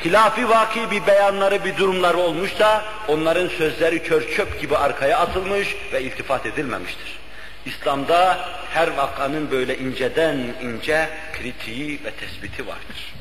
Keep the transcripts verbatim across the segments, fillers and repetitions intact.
hilafi vaki bir beyanları, bir durumları olmuş da onların sözleri kör çöp gibi arkaya atılmış ve iltifat edilmemiştir. İslam'da her vakanın böyle inceden ince kritiği ve tespiti vardır.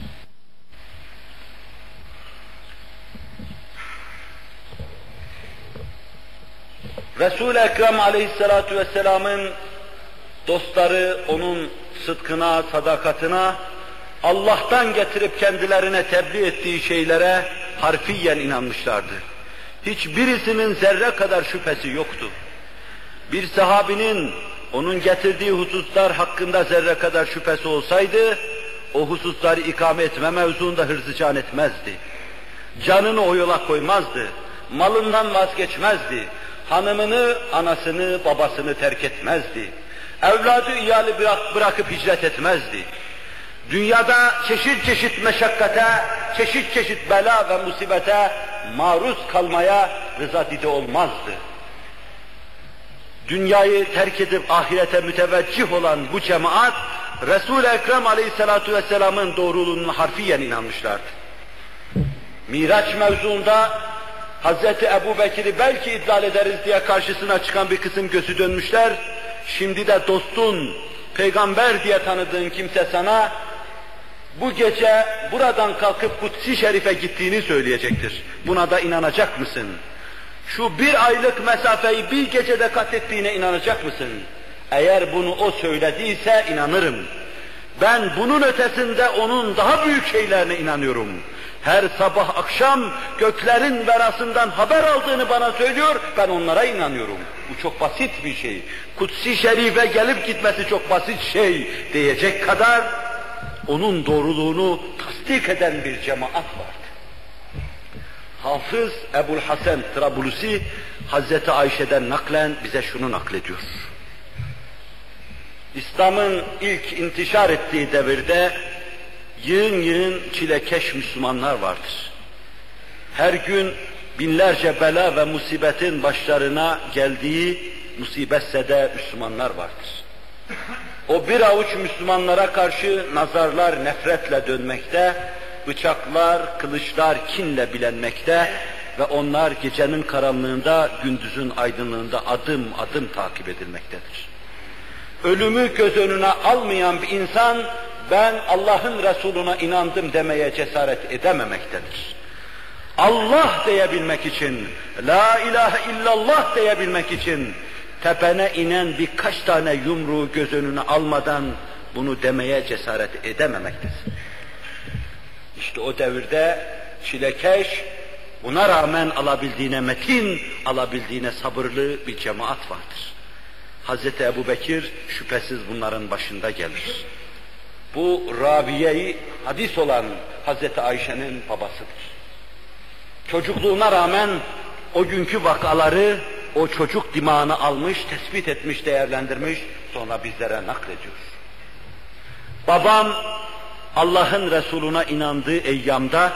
Resul-i Ekrem aleyhissalatu vesselamın dostları onun sıdkına, sadakatine, Allah'tan getirip kendilerine tebliğ ettiği şeylere harfiyen inanmışlardı. Hiçbirisinin zerre kadar şüphesi yoktu. Bir sahabinin onun getirdiği hususlar hakkında zerre kadar şüphesi olsaydı, o hususları ikame etme mevzuunda hırzıcan etmezdi. Canını o yola koymazdı, malından vazgeçmezdi, hanımını, anasını, babasını terk etmezdi. Evladı iyali bırak, bırakıp hicret etmezdi. Dünyada çeşit çeşit meşakkate, çeşit çeşit bela ve musibete maruz kalmaya rıza dide olmazdı. Dünyayı terk edip ahirete müteveccih olan bu cemaat, Resul-i Ekrem aleyhissalatu vesselamın doğruluğuna harfiyen inanmışlardı. Miraç mevzuunda Hazreti Ebu Bekir'i belki idlal ederiz diye karşısına çıkan bir kısım gözü dönmüşler, şimdi de dostun, peygamber diye tanıdığın kimse sana, bu gece buradan kalkıp Kudsi Şerif'e gittiğini söyleyecektir. Buna da inanacak mısın? Şu bir aylık mesafeyi bir gecede kat ettiğine inanacak mısın? Eğer bunu o söylediyse inanırım. Ben bunun ötesinde onun daha büyük şeylerine inanıyorum. Her sabah akşam göklerin verasından haber aldığını bana söylüyor, ben onlara inanıyorum. Bu çok basit bir şey. Kudsi Şerif'e gelip gitmesi çok basit şey diyecek kadar onun doğruluğunu tasdik eden bir cemaat vardı. Hafız Ebu'l Hasan Trabulusi, Hazreti Ayşe'den naklen bize şunu naklediyor. İslam'ın ilk intişar ettiği devirde yığın yığın çilekeş Müslümanlar vardır. Her gün binlerce bela ve musibetin başlarına geldiği musibetse de Müslümanlar vardır. O bir avuç Müslümanlara karşı nazarlar nefretle dönmekte, bıçaklar, kılıçlar kinle bilenmekte ve onlar gecenin karanlığında, gündüzün aydınlığında adım adım takip edilmektedir. Ölümü göz önüne almayan bir insan, ben Allah'ın Resuluna inandım demeye cesaret edememektedir. Allah diyebilmek için, la ilahe illallah diyebilmek için, tepene inen birkaç tane yumruğu göz önüne almadan bunu demeye cesaret edememektedir. İşte o devirde çilekeş, buna rağmen alabildiğine metin, alabildiğine sabırlı bir cemaat vardır. Hazreti Ebu Bekir şüphesiz bunların başında gelir. Bu Rabiye-i hadis olan Hazreti Ayşe'nin babasıdır. Çocukluğuna rağmen o günkü vakaları, o çocuk dimağını almış, tespit etmiş, değerlendirmiş, sonra bizlere naklediyor. Babam Allah'ın Resuluna inandığı eyyamda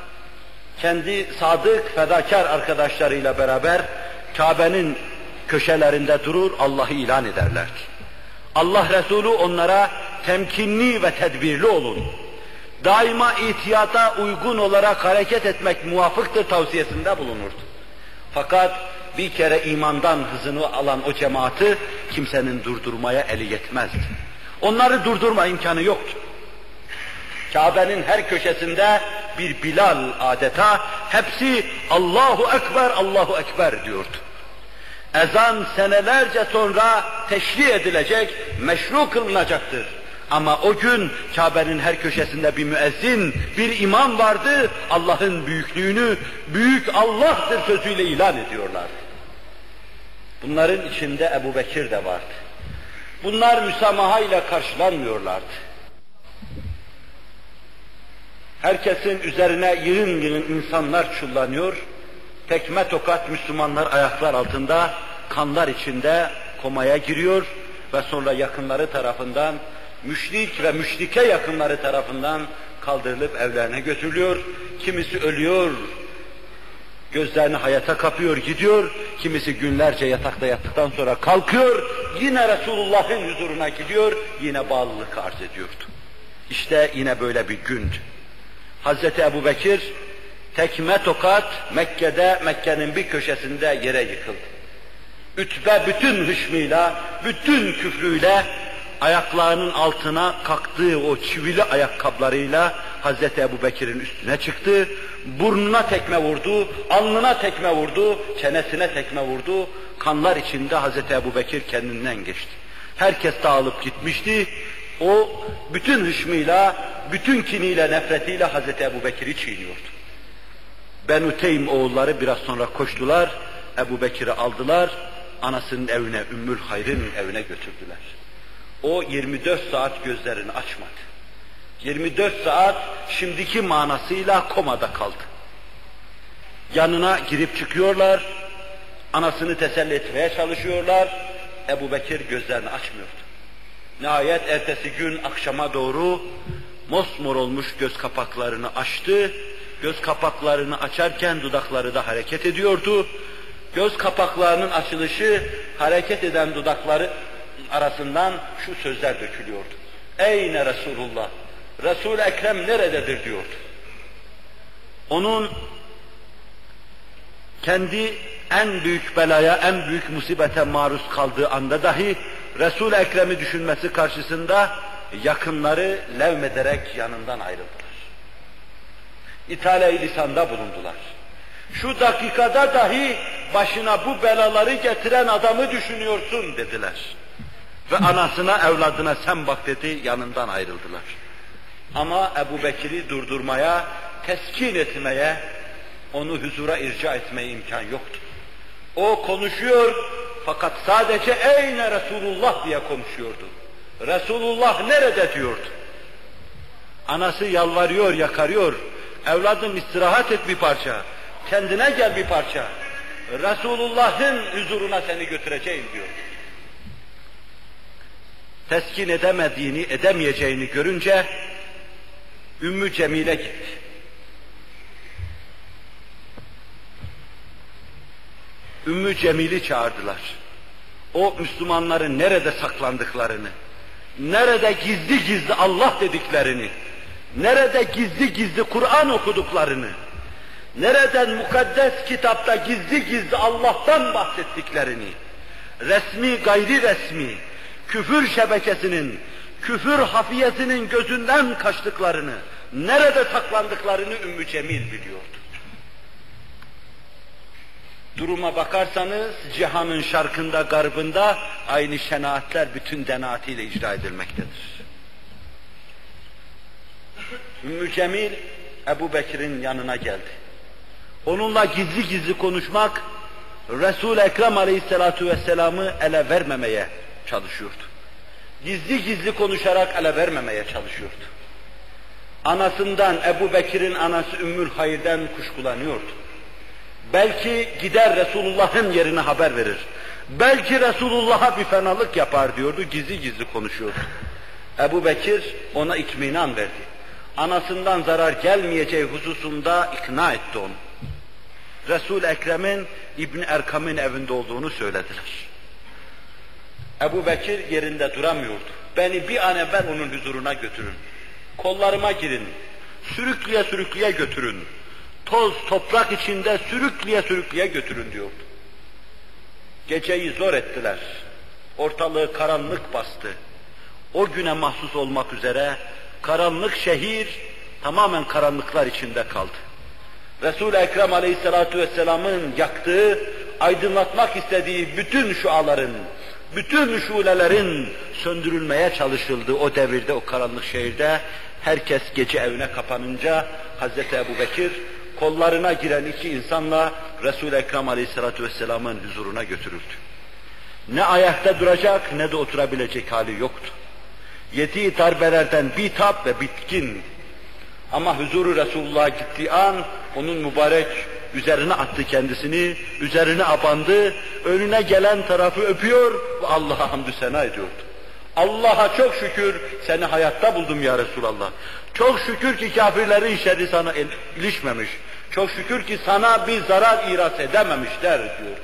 kendi sadık, fedakar arkadaşlarıyla beraber Kabe'nin köşelerinde durur, Allah'ı ilan ederler. Allah Resulü onlara temkinli ve tedbirli olun, daima ihtiyata uygun olarak hareket etmek muvafıktır tavsiyesinde bulunurdu. Fakat bir kere imandan hızını alan o cemaati kimsenin durdurmaya eli yetmezdi. Onları durdurma imkanı yoktu. Kabe'nin her köşesinde bir Bilal adeta, hepsi Allahu Ekber, Allahu Ekber diyordu. Ezan senelerce sonra teşri edilecek, meşru kılınacaktır. Ama o gün Kabe'nin her köşesinde bir müezzin, bir imam vardı, Allah'ın büyüklüğünü, büyük Allah'tır sözüyle ilan ediyorlardı. Bunların içinde Ebu Bekir de vardı. Bunlar müsamaha ile karşılanmıyorlardı. Herkesin üzerine yığın yığın insanlar çullanıyor, tekme tokat Müslümanlar ayaklar altında, kanlar içinde komaya giriyor ve sonra yakınları tarafından, müşrik ve müşrike yakınları tarafından kaldırılıp evlerine götürülüyor. Kimisi ölüyor, gözlerini hayata kapıyor, gidiyor. Kimisi günlerce yatakta yattıktan sonra kalkıyor, yine Resulullah'ın huzuruna gidiyor, yine bağlılık arz ediyordu. İşte yine böyle bir gündü. Hazreti Ebubekir tekme tokat Mekke'de, Mekke'nin bir köşesinde yere yıkıldı. Ütbe bütün hışmıyla, bütün küfrüyle ayaklarının altına kalktığı o çivili ayakkabılarıyla Hazreti Ebubekir'in üstüne çıktı. Burnuna tekme vurdu, alnına tekme vurdu, çenesine tekme vurdu. Kanlar içinde Hazreti Ebubekir kendinden geçti. Herkes dağılıp gitmişti. O bütün hışmıyla, bütün kiniyle, nefretiyle Hazreti Ebubekir'i çiğniyordu. Benu Teym oğulları biraz sonra koştular, Ebubekir'i aldılar, anasının evine, Ümmül Hayr'ın evine götürdüler. O yirmi dört saat gözlerini açmadı. yirmi dört saat şimdiki manasıyla komada kaldı. Yanına girip çıkıyorlar, anasını teselli etmeye çalışıyorlar, Ebubekir gözlerini açmıyordu. Nihayet ertesi gün akşama doğru mosmor olmuş göz kapaklarını açtı. Göz kapaklarını açarken dudakları da hareket ediyordu. Göz kapaklarının açılışı, hareket eden dudakları arasından şu sözler dökülüyordu. Eyne Resulullah, Resul-i Ekrem nerededir diyordu. Onun kendi en büyük belaya, en büyük musibete maruz kaldığı anda dahi Resul-i Ekrem'i düşünmesi karşısında yakınları levmederek yanından ayrıldılar. İthale-i lisanda bulundular. Şu dakikada dahi başına bu belaları getiren adamı düşünüyorsun dediler. Ve anasına, evladına sen bak dedi, yanından ayrıldılar. Ama Ebubekir'i durdurmaya, teskin etmeye, onu huzura irca etmeye imkan yoktu. O konuşuyor fakat sadece eyne Resulullah diye konuşuyordu. Resulullah nerede diyordu. Anası yalvarıyor, yakarıyor. Evladım istirahat et bir parça. Kendine gel bir parça. Resulullah'ın huzuruna seni götüreceğim diyor. Teskin edemediğini, edemeyeceğini görünce Ümmü Cemile gitti. Ümmü Cemil'i çağırdılar. O Müslümanların nerede saklandıklarını, nerede gizli gizli Allah dediklerini, nerede gizli gizli Kur'an okuduklarını, nereden mukaddes kitapta gizli gizli Allah'tan bahsettiklerini, resmi gayri resmi, küfür şebekesinin, küfür hafiyesinin gözünden kaçtıklarını, nerede saklandıklarını Ümmü Cemil biliyordu. Duruma bakarsanız cihanın şarkında, garbında aynı şenaatler bütün denaatiyle icra edilmektedir. Ümmü Cemil Ebubekir'in yanına geldi. Onunla gizli gizli konuşmak, Resul-i Ekrem Aleyhisselatu Vesselam'ı ele vermemeye çalışıyordu. Gizli gizli konuşarak ele vermemeye çalışıyordu. Anasından, Ebubekir'in anası Ümmül Hayr'den kuşkulanıyordu. Belki gider Resulullah'ın yerine haber verir. Belki Resulullah'a bir fenalık yapar diyordu, gizli gizli konuşuyordu. Ebubekir ona itminan verdi. Anasından zarar gelmeyeceği hususunda ikna etti onu. Resul-i Ekrem'in İbn Erkam'ın evinde olduğunu söylediler. Ebubekir yerinde duramıyordu. Beni bir an evvel onun huzuruna götürün. Kollarıma girin. Sürükleye sürükleye götürün. Toz toprak içinde sürükleye sürükleye götürün diyordu. Geceyi zor ettiler. Ortalığı karanlık bastı. O güne mahsus olmak üzere karanlık şehir tamamen karanlıklar içinde kaldı. Resul-i Ekrem Aleyhisselatü Vesselam'ın yaktığı, aydınlatmak istediği bütün şuaların, bütün şulelerin söndürülmeye çalışıldığı o devirde, o karanlık şehirde herkes gece evine kapanınca Hazreti Ebubekir kollarına giren iki insanla Resul-i Ekrem Aleyhisselatü Vesselam'ın huzuruna götürüldü. Ne ayakta duracak ne de oturabilecek hali yoktu. Yediği darbelerden bitap ve bitkin. Ama huzuru Resulullah'a gittiği an onun mübarek üzerine attı kendisini, üzerine abandı, önüne gelen tarafı öpüyor ve Allah'a hamdü sena ediyordu. Allah'a çok şükür seni hayatta buldum ya Resulallah. Çok şükür ki kafirlerin şerri sana ilişmemiş. Çok şükür ki sana bir zarar iras edememişler diyordu.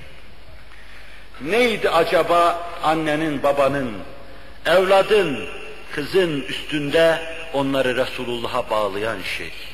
Neydi acaba annenin, babanın, evladın, kızın üstünde onları Resulullah'a bağlayan şey?